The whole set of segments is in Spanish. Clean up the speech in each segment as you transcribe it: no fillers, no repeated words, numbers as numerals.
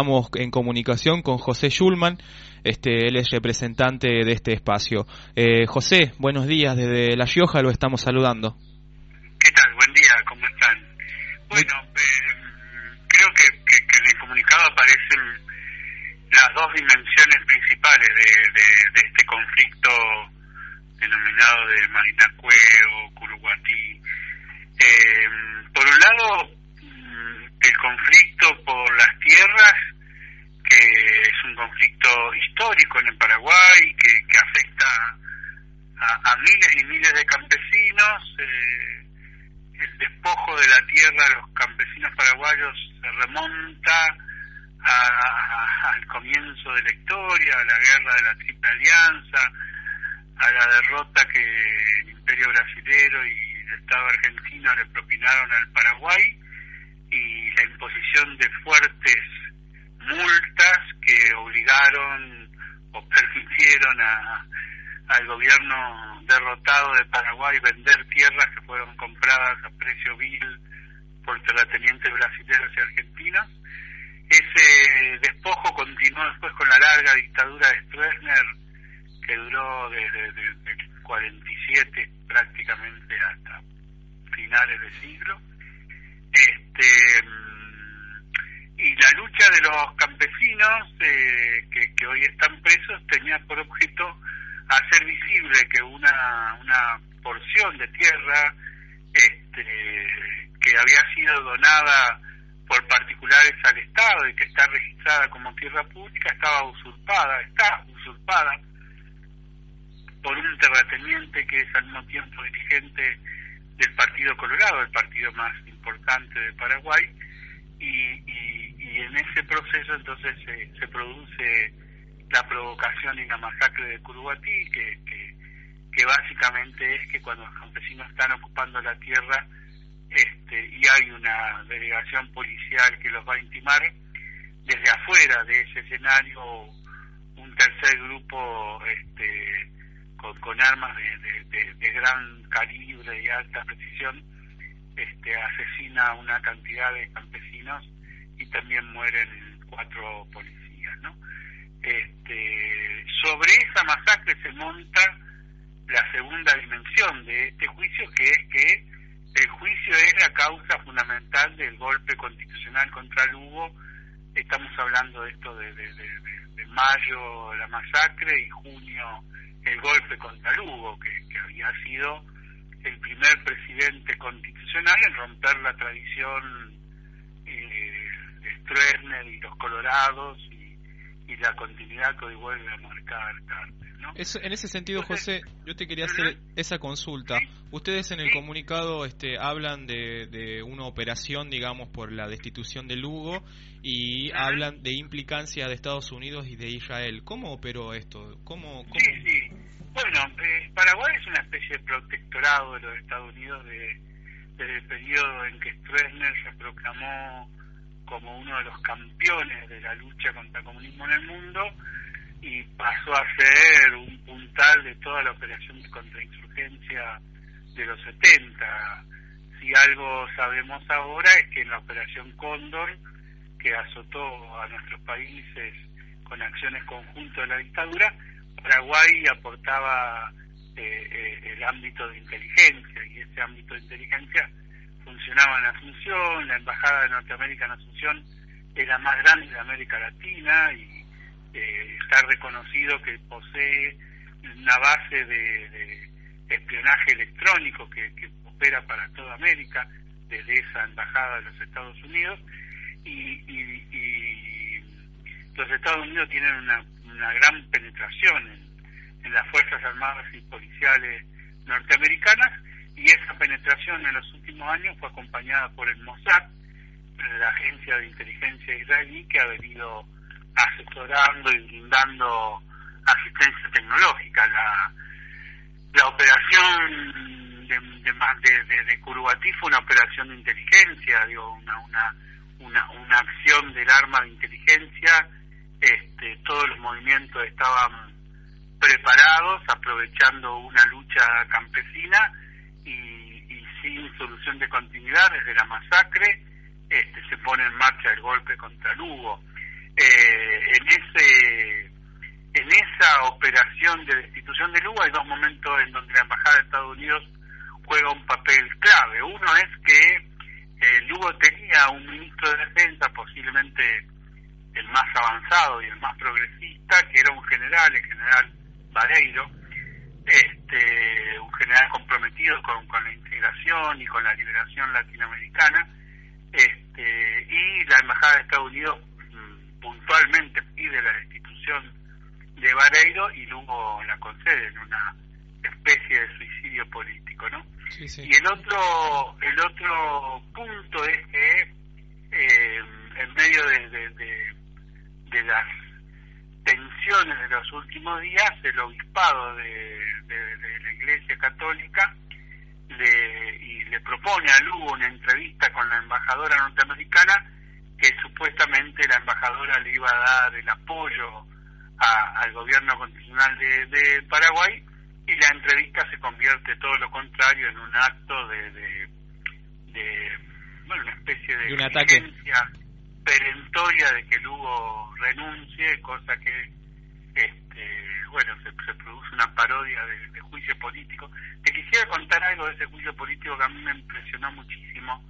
estamos en comunicación con José Schulman, él es representante de este espacio. José, buenos días, desde La Rioja lo estamos saludando. ¿Qué tal? Buen día, ¿cómo están? Bueno, creo que en el comunicado aparecen las dos dimensiones principales de este conflicto denominado de Marinacue o Curuguatí. Por un lado, el conflicto por las tierras, que es un conflicto histórico en el Paraguay, que afecta a miles y miles de campesinos. El despojo de la tierra a los campesinos paraguayos se remonta al comienzo de la historia, a la guerra de la Triple Alianza, a la derrota que el Imperio Brasilero y el Estado argentino le propinaron al Paraguay, y la imposición de fuertes multas que obligaron o permitieron al gobierno derrotado de Paraguay vender tierras que fueron compradas a precio vil por terratenientes brasileños y argentinos. Ese despojo continuó después con la larga dictadura de Stroessner, que duró desde el 47 prácticamente hasta finales del siglo. Y la lucha de los campesinos que hoy están presos tenía por objeto hacer visible que una porción de tierra que había sido donada por particulares al Estado y que está registrada como tierra pública está usurpada por un terrateniente que es al mismo tiempo dirigente del Partido Colorado, el partido más importante de Paraguay, y en ese proceso entonces se produce la provocación y la masacre de Curuguatí, que básicamente es que cuando los campesinos están ocupando la tierra y hay una delegación policial que los va a intimar, desde afuera de ese escenario un tercer grupo con armas de gran calibre y alta precisión asesina a una cantidad de campesinos y también mueren 4 policías, ¿no? Sobre esa masacre se monta la segunda dimensión de este juicio, que es que el juicio es la causa fundamental del golpe constitucional contra Lugo. Estamos hablando de esto de mayo la masacre y junio el golpe contra Lugo, que había sido el primer presidente constitucional en romper la tradición de Stroessner y los colorados y la continuidad que hoy vuelve a marcar Carter, ¿no? En ese sentido, José, yo te quería hacer esa consulta. Ustedes en el comunicado hablan de una operación, digamos, por la destitución de Lugo y hablan de implicancia de Estados Unidos y de Israel. ¿Cómo operó esto? ¿Cómo? Sí. Bueno, Paraguay es una especie de protectorado de los Estados Unidos desde el periodo en que Stroessner se proclamó como uno de los campeones de la lucha contra el comunismo en el mundo y pasó a ser un puntal de toda la operación de contrainsurgencia de los 70. Si algo sabemos ahora es que en la operación Cóndor, que azotó a nuestros países con acciones conjuntas de la dictadura, Paraguay aportaba el ámbito de inteligencia, y ese ámbito de inteligencia funcionaba en Asunción. La embajada de Norteamérica en Asunción es la más grande de América Latina y está reconocido que posee una base de espionaje electrónico que opera para toda América desde esa embajada de los Estados Unidos, y los Estados Unidos tienen una gran penetración en las Fuerzas Armadas y Policiales norteamericanas, y esa penetración en los últimos años fue acompañada por el Mossad, la agencia de inteligencia israelí, que ha venido asesorando y brindando asistencia tecnológica. La operación de Curuguatí fue una operación de inteligencia, una acción del arma de inteligencia. Todos los movimientos estaban preparados, aprovechando una lucha campesina y sin solución de continuidad desde la masacre. Se pone en marcha el golpe contra Lugo. en esa operación de destitución de Lugo hay dos momentos en donde la Embajada de Estados Unidos juega un papel clave. Uno es que Lugo tenía un ministro de Defensa, posiblemente el más avanzado y el más progresista, que era un general, el general Vareiro, un general comprometido con la integración y con la liberación latinoamericana, y la Embajada de Estados Unidos puntualmente pide la destitución de Vareiro y Lugo la concede en una especie de suicidio político, ¿no? Sí, sí. Y el otro punto es que en medio de las tensiones de los últimos días, el obispado de la Iglesia Católica le propone a Lugo una entrevista con la embajadora norteamericana, que supuestamente la embajadora le iba a dar el apoyo al gobierno constitucional de Paraguay, y la entrevista se convierte todo lo contrario en un acto de una especie de un ataque exigencia perentoria de que Lugo renuncie, cosa que se produce una parodia de juicio político. Te quisiera contar algo de ese juicio político que a mí me impresionó muchísimo.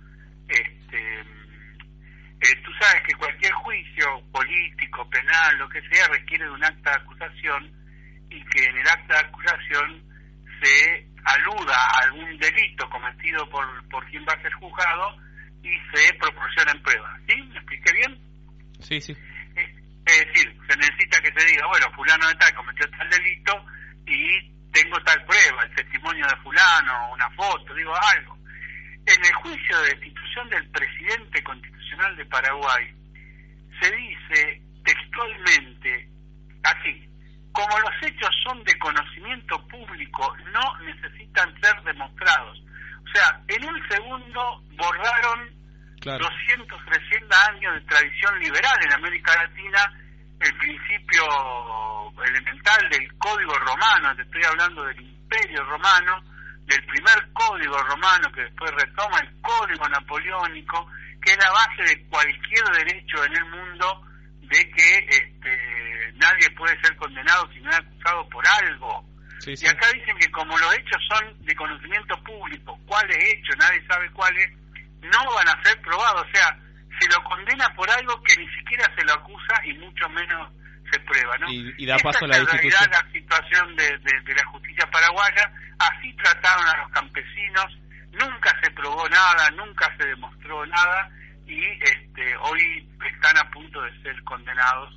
Tú sabes que cualquier juicio político, penal, lo que sea, requiere de un acta de acusación, y que en el acta de acusación se aluda a algún delito cometido por quien va a ser juzgado y se proporcionan pruebas. ¿Sí? ¿Me expliqué bien? Sí, sí. Es decir, se necesita que se diga, bueno, fulano de tal cometió tal delito y tengo tal prueba, el testimonio de fulano, una foto, digo algo. En el juicio de destitución del presidente constitucional de Paraguay se dice textualmente así: como los hechos son de conocimiento público, no necesitan ser demostrados. O sea, en un segundo borraron 200, 300 años de tradición liberal en América Latina, el principio elemental del Código Romano. Te estoy hablando del Imperio Romano, del primer Código Romano, que después retoma el Código Napoleónico, que es la base de cualquier derecho en el mundo, de que nadie puede ser condenado si no es acusado por algo. Sí, sí. Y acá dicen que como los hechos son de conocimiento público, cuáles hechos, nadie sabe cuáles, no van a ser probados. O sea, se lo condena por algo que ni siquiera se lo acusa y mucho menos se prueba, ¿no? Y da paso a la destitución. Esa es la situación de la justicia paraguaya. Así trataron a los campesinos, nunca se probó nada, nunca se demostró nada, y hoy están a punto de ser condenados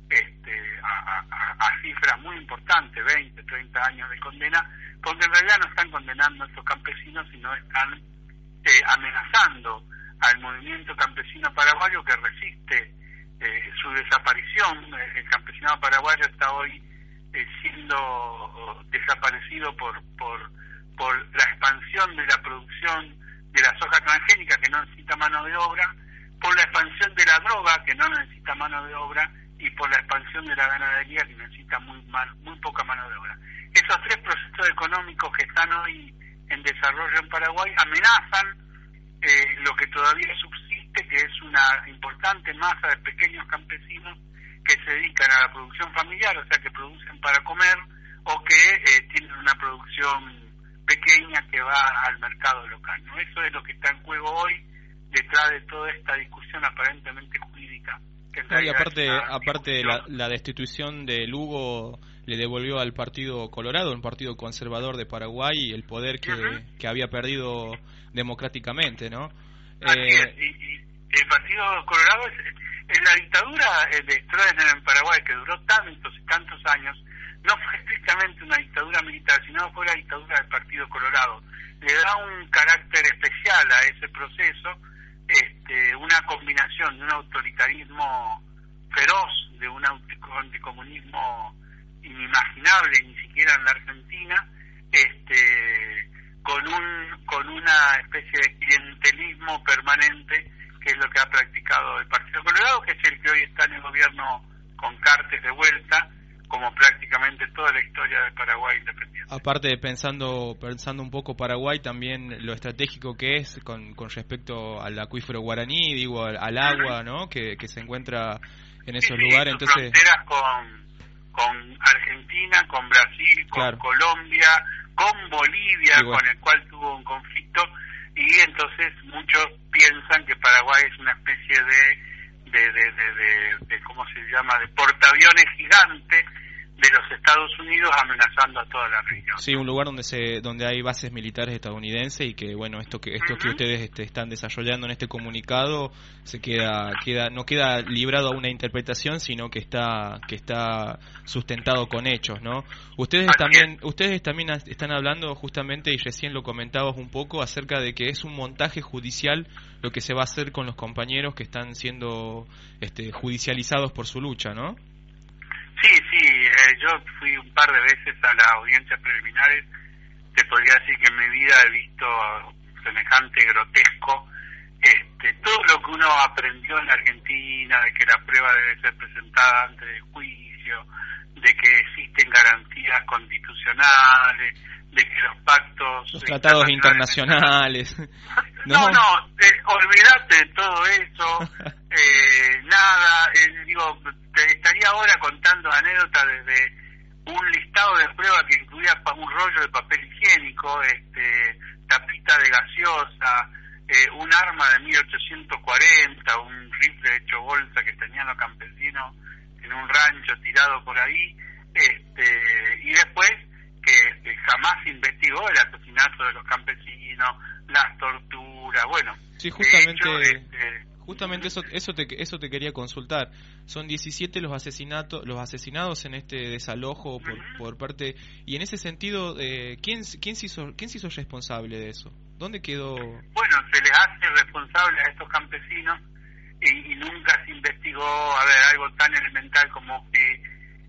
a cifras muy importantes, 20, 30 años de condena, porque en realidad no están condenando a estos campesinos, sino están amenazando al movimiento campesino paraguayo que resiste su desaparición. El campesinado paraguayo está hoy siendo desaparecido por la expansión de la producción de la soja transgénica, que no necesita mano de obra, por la expansión de la droga, que no necesita mano de obra, y por la expansión de la ganadería, que necesita muy poca mano de obra. Esos tres procesos económicos que están hoy en desarrollo en Paraguay amenazan lo que todavía subsiste, que es una importante masa de pequeños campesinos que se dedican a la producción familiar, o sea, que producen para comer, o que tienen una producción pequeña que va al mercado local, ¿no? Eso es lo que está en juego hoy detrás de toda esta discusión aparentemente jurídica. Y aparte la destitución de Lugo le devolvió al Partido Colorado, un partido conservador de Paraguay, el poder que había perdido democráticamente, ¿no? Así es, y el Partido Colorado es la dictadura de Stroessner en Paraguay, que duró tantos y tantos años. No fue estrictamente una dictadura militar, sino fue la dictadura del Partido Colorado. Le da un carácter especial a ese proceso, una combinación de un autoritarismo feroz, de un anticomunismo inimaginable, ni siquiera en la Argentina, con una especie de clientelismo permanente, que es lo que ha practicado el Partido Colorado, que es el que hoy está en el gobierno con Cartes de vuelta, como prácticamente toda la historia del Paraguay independiente. Aparte, pensando un poco Paraguay, también lo estratégico que es con respecto al acuífero guaraní, digo, al agua, ¿no? Que se encuentra en esos lugares. Sus Entonces, fronteras con Argentina, con Brasil, con claro, Colombia, con Bolivia, igual, con el cual tuvo un conflicto, y entonces muchos piensan que Paraguay es una especie de ¿cómo se llama?, de portaaviones gigante de los Estados Unidos amenazando a toda la región. sí, un lugar donde hay bases militares estadounidenses y que, bueno, esto que ustedes están desarrollando en este comunicado no queda librado a una interpretación, sino que está sustentado con hechos, ¿no? Ustedes también están hablando justamente, y recién lo comentabas un poco, acerca de que es un montaje judicial lo que se va a hacer con los compañeros que están siendo judicializados por su lucha, ¿no? Sí, yo fui un par de veces a las audiencias preliminares. Te podría decir que en mi vida he visto semejante grotesco. Todo lo que uno aprendió en Argentina, de que la prueba debe ser presentada antes del juicio, de que existen garantías constitucionales, de que los pactos... Los tratados internacionales. No, olvídate de todo eso. Nada, te estaría ahora contando anécdotas desde un listado de pruebas que incluía un rollo de papel higiénico, tapita de gaseosa, un arma de 1840, un rifle hecho bolsa que tenían los campesinos en un rancho tirado por ahí, y después que jamás se investigó el asesinato de los campesinos, las torturas, bueno. Sí, justamente eso te quería consultar. Son 17 los asesinados en este desalojo por parte, y en ese sentido, ¿quién se hizo responsable de eso? ¿Dónde quedó? Bueno, se les hace responsable a estos campesinos y nunca se investigó, algo tan elemental como que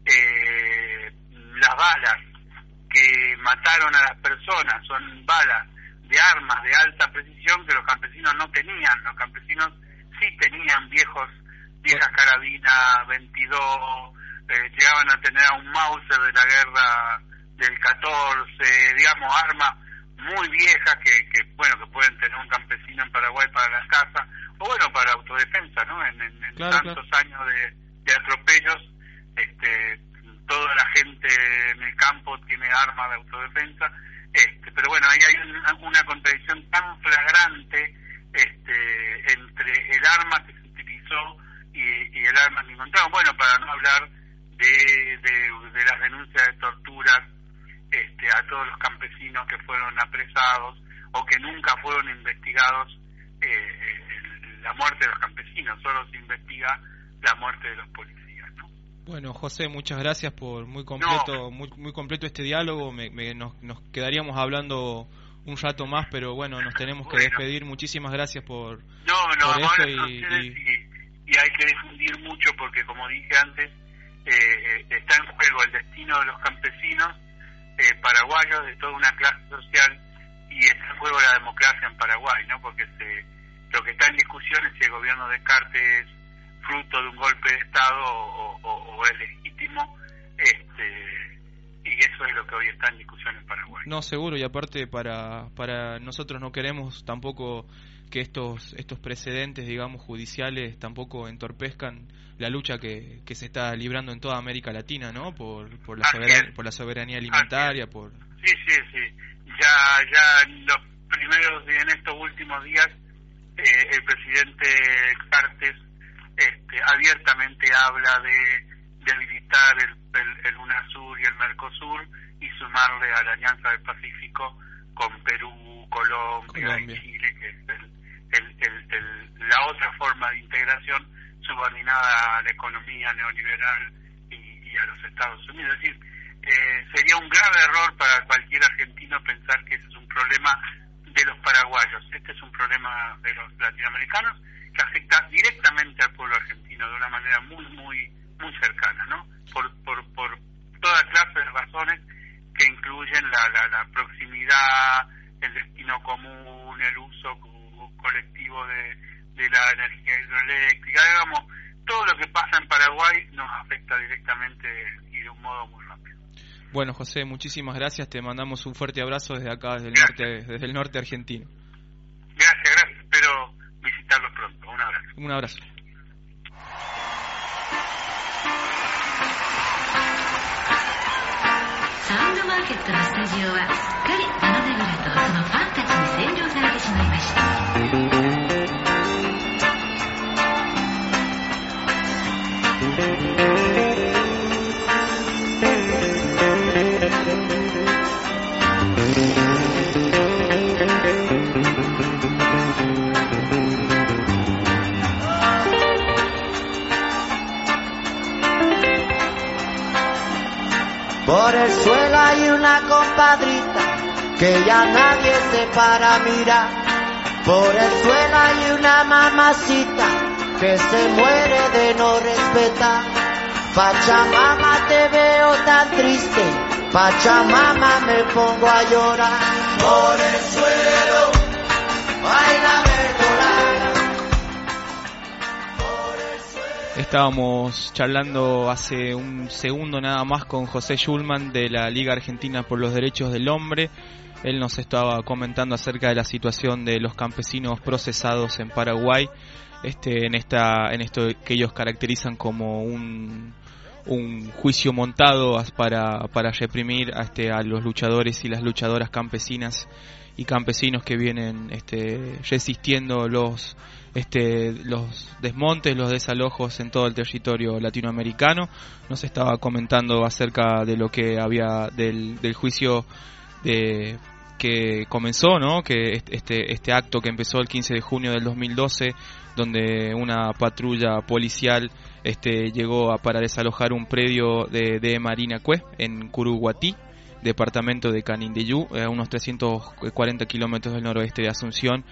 las balas que mataron a las personas son balas de armas de alta precisión que los campesinos no tenían. Los campesinos sí tenían viejas carabinas 22, llegaban a tener a un Mauser de la guerra del 14, digamos, armas muy viejas que pueden tener un campesino en Paraguay para la caza, o bueno, para autodefensa, ¿no? En tantos años de atropellos, toda la gente en el campo tiene armas de autodefensa, pero bueno, ahí hay una contradicción tan flagrante entre el arma que se utilizó y el arma que encontraron. Bueno, para no hablar de las denuncias de torturas a todos los campesinos que fueron apresados o que nunca fueron investigados, la muerte de los campesinos, solo se investiga la muerte de los policías, ¿no? Bueno, José, muchas gracias por muy completo este diálogo. Nos quedaríamos hablando un rato más, pero bueno, nos tenemos que despedir. Muchísimas gracias por esto y hay que difundir mucho porque, como dije antes, está en juego el destino de los campesinos paraguayos, de toda una clase social, y está en juego la democracia en Paraguay, ¿no? Porque lo que está en discusión es si el gobierno de Descartes es fruto de un golpe de Estado o es legítimo, y eso es lo que hoy está en discusión en Paraguay. No, seguro, y aparte para nosotros no queremos tampoco que estos precedentes, digamos, judiciales tampoco entorpezcan la lucha que se está librando en toda América Latina, ¿no? Por la soberanía alimentaria, Sí. Ya en estos últimos días el presidente Cartes abiertamente habla de debilitar el UNASUR y el Mercosur y sumarle a la Alianza del Pacífico con Perú, Colombia. Y Chile, que es la otra forma de integración subordinada a la economía neoliberal y a los Estados Unidos. Es decir, sería un grave error para cualquier argentino pensar que ese es un problema de los paraguayos. Este es un problema de los latinoamericanos que afecta directamente al pueblo argentino de una manera muy cercana, ¿no? Por toda clase de razones que incluyen la proximidad, el destino común, el uso colectivo de la energía hidroeléctrica, digamos, todo lo que pasa en Paraguay nos afecta directamente y de un modo muy rápido. Bueno, José, muchísimas gracias, te mandamos un fuerte abrazo desde acá, desde el norte argentino. Gracias, espero visitarlos pronto, un abrazo. Un abrazo. マーケットのスタジオはすっかり真野ネビラとそのファンたちに占領されてしまいました。 Por el suelo hay una compadrita que ya nadie se para mirar. Por el suelo hay una mamacita que se muere de no respetar. Pachamama, te veo tan triste, Pachamama, me pongo a llorar. Por el suelo baila verdolaga. Estábamos charlando hace un segundo nada más con José Schulman de la Liga Argentina por los Derechos del Hombre. Él nos estaba comentando acerca de la situación de los campesinos procesados en Paraguay, en esto que ellos caracterizan como un juicio montado para reprimir a los luchadores y las luchadoras campesinas y campesinos que vienen resistiendo los desmontes, los desalojos en todo el territorio latinoamericano. Nos estaba comentando acerca de lo que había del juicio que comenzó, ¿no? Que este acto que empezó el 15 de junio del 2012, donde una patrulla policial llegó para desalojar un predio de Marinacue en Curuguatí, departamento de Canindeyú, a unos 340 kilómetros del noroeste de Asunción,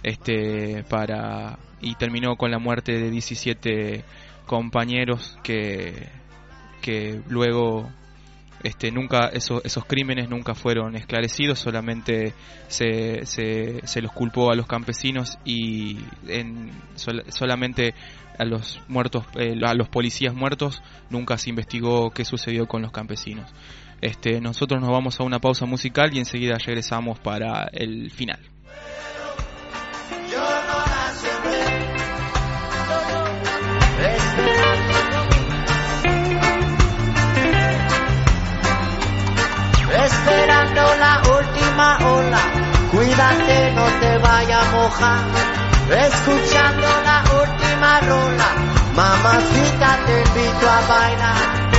y terminó con la muerte de 17 compañeros que luego nunca esos crímenes nunca fueron esclarecidos, solamente se los culpó a los campesinos y solamente a los muertos, a los policías muertos, nunca se investigó qué sucedió con los campesinos. Nosotros nos vamos a una pausa musical y enseguida regresamos para el final. Esperando la última ola, cuídate, no te vaya a mojar. Escuchando la última rola, mamacita, te invito a bailar.